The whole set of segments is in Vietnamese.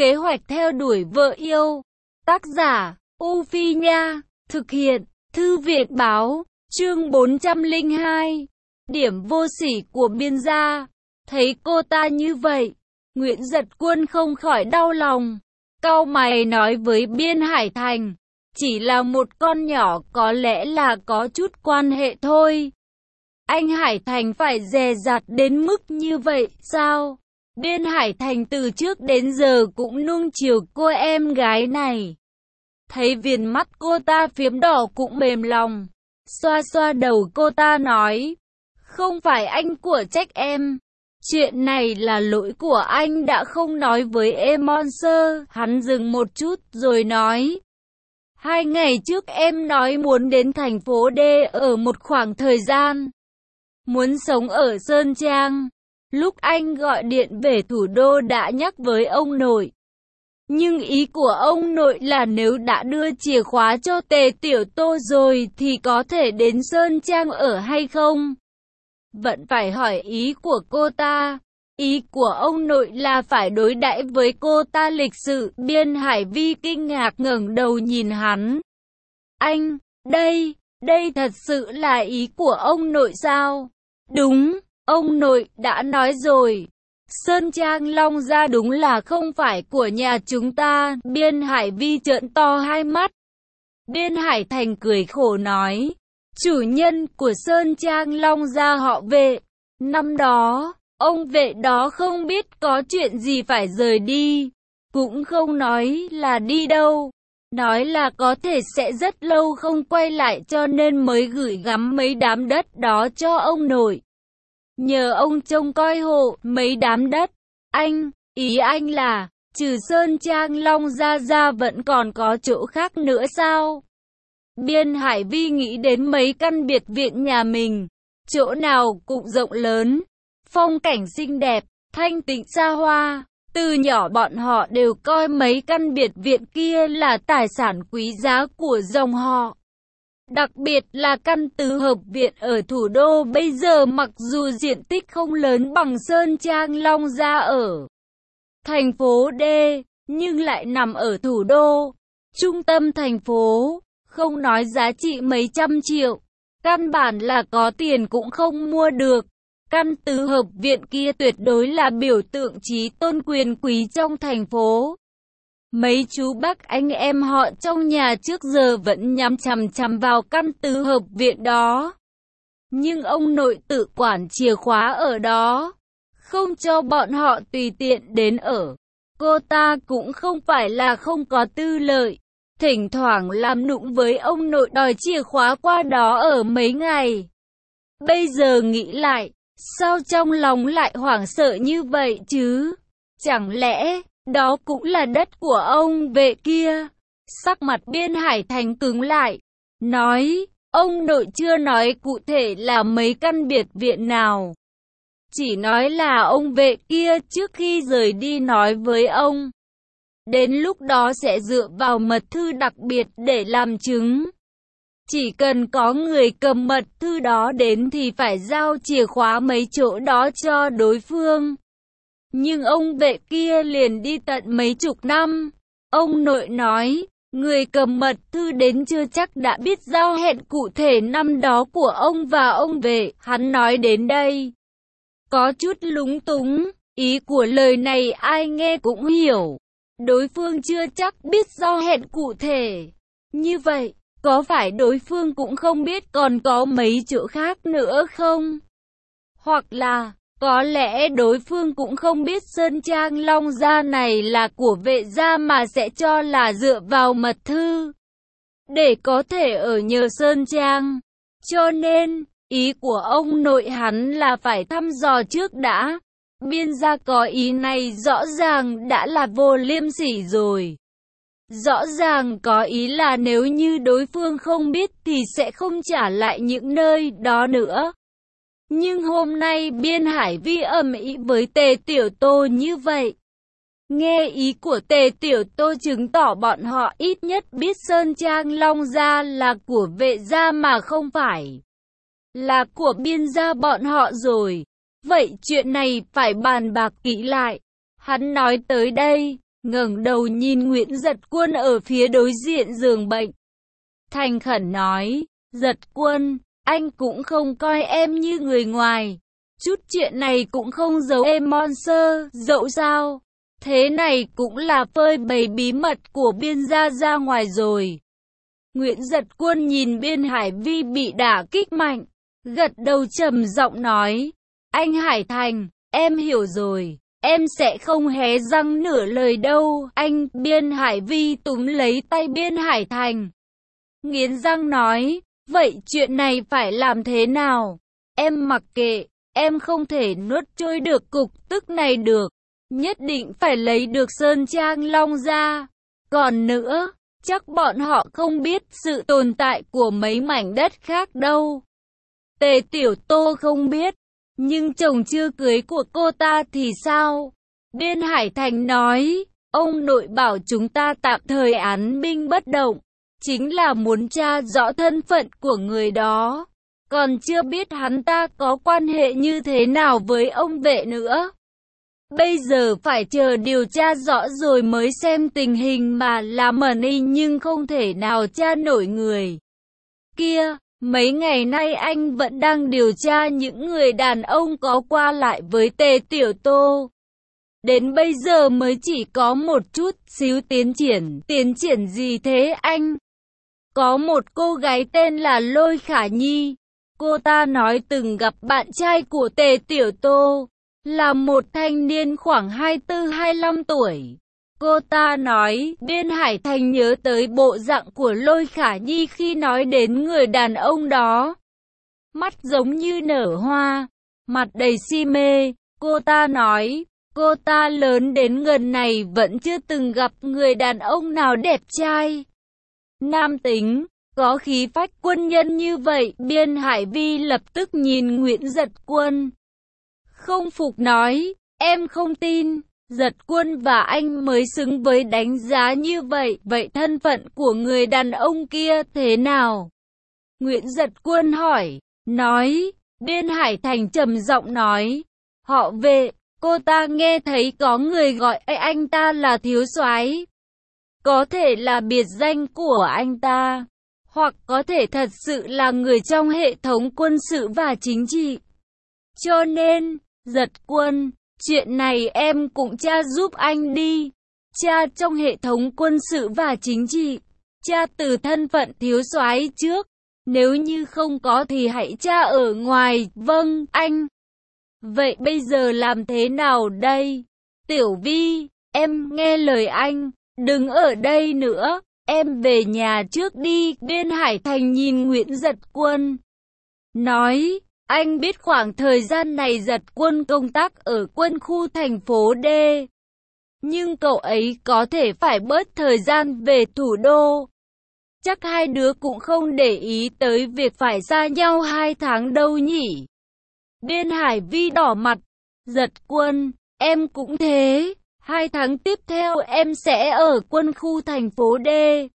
Kế hoạch theo đuổi vợ yêu. Tác giả, U Phi Nha. Thực hiện, Thư viện Báo. Chương 402. Điểm vô sỉ của Biên gia. Thấy cô ta như vậy, Nguyễn Giật Quân không khỏi đau lòng. Cau mày nói với Biên Hải Thành, chỉ là một con nhỏ có lẽ là có chút quan hệ thôi. Anh Hải Thành phải dè dặt đến mức như vậy sao? Biên Hải Thành từ trước đến giờ cũng nuông chiều cô em gái này. Thấy viền mắt cô ta phiếm đỏ cũng mềm lòng. Xoa xoa đầu cô ta nói, không phải anh của trách em. Chuyện này là lỗi của anh đã không nói với em Monster. Hắn dừng một chút rồi nói, 2 ngày trước em nói muốn đến thành phố D ở một khoảng thời gian. Muốn sống ở Sơn Trang. Lúc anh gọi điện về thủ đô đã nhắc với ông nội. Nhưng ý của ông nội là nếu đã đưa chìa khóa cho Tề Tiểu Tô rồi thì có thể đến Sơn Trang ở hay không? Vẫn phải hỏi ý của cô ta. Ý của ông nội là phải đối đãi với cô ta lịch sự. Biên Hải Vi kinh ngạc ngẩng đầu nhìn hắn. Anh, đây thật sự là ý của ông nội sao? Đúng, ông nội đã nói rồi. Sơn Trang Long Gia đúng là không phải của nhà chúng ta. Biên Hải Vi trợn to hai mắt. Biên Hải Thành cười khổ nói, chủ nhân của Sơn Trang Long Gia họ Vệ. Năm đó, ông Vệ đó không biết có chuyện gì phải rời đi. Cũng không nói là đi đâu. Nói là có thể sẽ rất lâu không quay lại cho nên mới gửi gắm mấy đám đất đó cho ông nội. Nhờ ông trông coi hộ mấy đám đất. Ý anh là, trừ Sơn Trang Long Gia ra vẫn còn có chỗ khác nữa sao? Biên Hải Vi nghĩ đến mấy căn biệt viện nhà mình. Chỗ nào cũng rộng lớn, phong cảnh xinh đẹp, thanh tịnh xa hoa. Từ nhỏ bọn họ đều coi mấy căn biệt viện kia là tài sản quý giá của dòng họ. Đặc biệt là căn tứ hợp viện ở thủ đô bây giờ mặc dù diện tích không lớn bằng Sơn Trang Long Gia ở thành phố D, nhưng lại nằm ở thủ đô, trung tâm thành phố, không nói giá trị mấy trăm triệu. Căn bản là có tiền cũng không mua được. Căn tứ hợp viện kia tuyệt đối là biểu tượng trí tôn quyền quý trong thành phố. Mấy chú bác anh em họ trong nhà trước giờ vẫn nhắm chằm chằm vào căn tứ hợp viện đó. Nhưng ông nội tự quản chìa khóa ở đó, không cho bọn họ tùy tiện đến ở. Cô ta cũng không phải là không có tư lợi, thỉnh thoảng làm nũng với ông nội đòi chìa khóa qua đó ở mấy ngày. Bây giờ nghĩ lại, sao trong lòng lại hoảng sợ như vậy chứ? Chẳng lẽ đó cũng là đất của ông Vệ kia? Sắc mặt Biên Hải Thành cứng lại, nói, ông nội chưa nói cụ thể là mấy căn biệt viện nào. Chỉ nói là ông Vệ kia trước khi rời đi nói với ông. Đến lúc đó sẽ dựa vào mật thư đặc biệt để làm chứng. Chỉ cần có người cầm mật thư đó đến thì phải giao chìa khóa mấy chỗ đó cho đối phương. Nhưng ông Vệ kia liền đi tận mấy chục năm. Ông nội nói, người cầm mật thư đến chưa chắc đã biết giao hẹn cụ thể năm đó của ông và ông Vệ. Hắn nói đến đây, có chút lúng túng, ý của lời này ai nghe cũng hiểu. Đối phương chưa chắc biết giao hẹn cụ thể. Như vậy, có phải đối phương cũng không biết còn có mấy chỗ khác nữa không? Hoặc là, có lẽ đối phương cũng không biết Sơn Trang Long Gia này là của Vệ gia mà sẽ cho là dựa vào mật thư để có thể ở nhờ Sơn Trang. Cho nên, ý của ông nội hắn là phải thăm dò trước đã. Biên gia có ý này rõ ràng đã là vô liêm sỉ rồi. Rõ ràng có ý là nếu như đối phương không biết thì sẽ không trả lại những nơi đó nữa. Nhưng hôm nay Biên Hải Vi ầm ĩ với Tề Tiểu Tô như vậy. Nghe ý của Tề Tiểu Tô chứng tỏ bọn họ ít nhất biết Sơn Trang Long Gia là của Vệ gia mà không phải là của Biên gia bọn họ rồi. Vậy chuyện này phải bàn bạc kỹ lại. Hắn nói tới đây, ngẩng đầu nhìn Nguyễn Giật Quân ở phía đối diện giường bệnh. Thành khẩn nói, Giật Quân, anh cũng không coi em như người ngoài. Chút chuyện này cũng không giấu em monster, dẫu sao. Thế này cũng là phơi bày bí mật của Biên gia ra ngoài rồi. Nguyễn Giật Quân nhìn Biên Hải Vi bị đả kích mạnh, gật đầu trầm giọng nói, anh Hải Thành, em hiểu rồi, em sẽ không hé răng nửa lời đâu. Anh. Biên Hải Vi túm lấy tay Biên Hải Thành, nghiến răng nói, vậy chuyện này phải làm thế nào? Em mặc kệ, em không thể nuốt trôi được cục tức này được, nhất định phải lấy được Sơn Trang Long ra. Còn nữa, chắc bọn họ không biết sự tồn tại của mấy mảnh đất khác đâu. Tề Tiểu Tô không biết, nhưng chồng chưa cưới của cô ta thì sao? Biên Hải Thành nói, ông nội bảo chúng ta tạm thời án binh bất động, chính là muốn tra rõ thân phận của người đó, còn chưa biết hắn ta có quan hệ như thế nào với ông Vệ nữa. Bây giờ phải chờ điều tra rõ rồi mới xem tình hình mà làm ẩn y, nhưng không thể nào tra nổi người kia. Mấy ngày nay anh vẫn đang điều tra những người đàn ông có qua lại với Tề Tiểu Tô. Đến bây giờ mới chỉ có một chút xíu tiến triển. Tiến triển gì thế anh? Có một cô gái tên là Lôi Khả Nhi. Cô ta nói từng gặp bạn trai của Tề Tiểu Tô, là một thanh niên khoảng 24-25 tuổi. Cô ta nói, Biên Hải Thành nhớ tới bộ dạng của Lôi Khả Nhi khi nói đến người đàn ông đó. Mắt giống như nở hoa, mặt đầy si mê. Cô ta nói, cô ta lớn đến gần này vẫn chưa từng gặp người đàn ông nào đẹp trai, nam tính, có khí phách quân nhân như vậy. Biên Hải Vi lập tức nhìn Nguyễn Giật Quân, không phục nói, em không tin. Giật Quân và anh mới xứng với đánh giá như vậy. Vậy thân phận của người đàn ông kia thế nào? Nguyễn Giật Quân hỏi, nói. Biên Hải Thành trầm giọng nói, họ Vệ. Cô ta nghe thấy có người gọi anh ta là thiếu soái, có thể là biệt danh của anh ta, hoặc có thể thật sự là người trong hệ thống quân sự và chính trị. Cho nên, Giật Quân, chuyện này em cũng tra giúp anh đi. Tra trong hệ thống quân sự và chính trị, tra từ thân phận thiếu soái trước. Nếu như không có thì hãy tra ở ngoài. Vâng, anh. Vậy bây giờ làm thế nào đây? Tiểu Vi, em nghe lời anh, đừng ở đây nữa, em về nhà trước đi. Biên Hải Thành nhìn Nguyễn Giật Quân, nói, anh biết khoảng thời gian này Giật Quân công tác ở quân khu thành phố D, nhưng cậu ấy có thể phải bớt thời gian về thủ đô. Chắc hai đứa cũng không để ý tới việc phải xa nhau 2 tháng đâu nhỉ? Biên Hải Vi đỏ mặt, Giật Quân, em cũng thế, 2 tháng tiếp theo em sẽ ở quân khu thành phố D.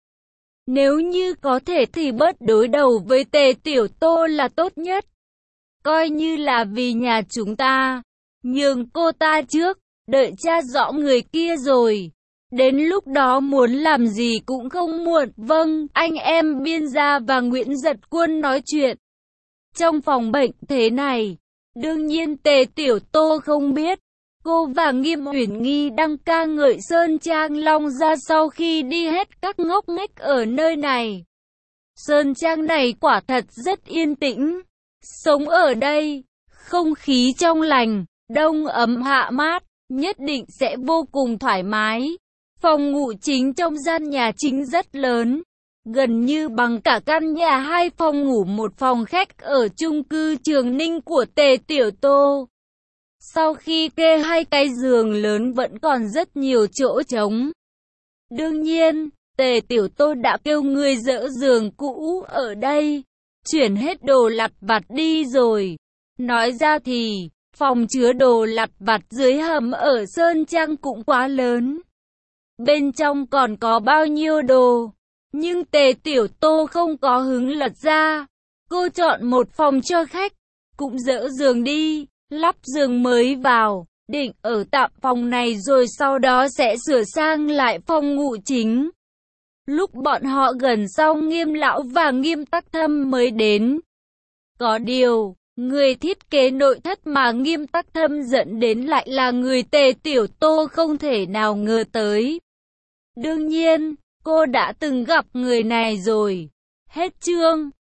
Nếu như có thể thì bớt đối đầu với Tề Tiểu Tô là tốt nhất. Coi như là vì nhà chúng ta, nhường cô ta trước, đợi tra rõ người kia rồi. Đến lúc đó muốn làm gì cũng không muộn. Vâng, anh em Biên gia và Nguyễn Giật Quân nói chuyện trong phòng bệnh thế này. Đương nhiên Tề Tiểu Tô không biết, cô và Nghiêm Uyển Nghi đang ca ngợi Sơn Trang Long Gia sau khi đi hết các ngóc ngách ở nơi này. Sơn Trang này quả thật rất yên tĩnh. Sống ở đây, không khí trong lành, đông ấm hạ mát, nhất định sẽ vô cùng thoải mái. Phòng ngủ chính trong gian nhà chính rất lớn, gần như bằng cả căn nhà 2 phòng ngủ 1 phòng khách ở chung cư Trường Ninh của Tề Tiểu Tô. Sau khi kê 2 cái giường lớn vẫn còn rất nhiều chỗ trống. Đương nhiên, Tề Tiểu Tô đã kêu người dỡ giường cũ ở đây, chuyển hết đồ lặt vặt đi rồi. Nói ra thì, phòng chứa đồ lặt vặt dưới hầm ở Sơn Trang cũng quá lớn. Bên trong còn có bao nhiêu đồ, nhưng Tề Tiểu Tô không có hứng lật ra. Cô chọn một phòng cho khách, cũng dỡ giường đi, lắp giường mới vào, định ở tạm phòng này rồi sau đó sẽ sửa sang lại phòng ngủ chính. Lúc bọn họ gần xong Nghiêm lão và Nghiêm Tắc Thâm mới đến. Có điều, người thiết kế nội thất mà Nghiêm Tắc Thâm dẫn đến lại là người Tề Tiểu Tô không thể nào ngờ tới. Đương nhiên, cô đã từng gặp người này rồi. Hết chương.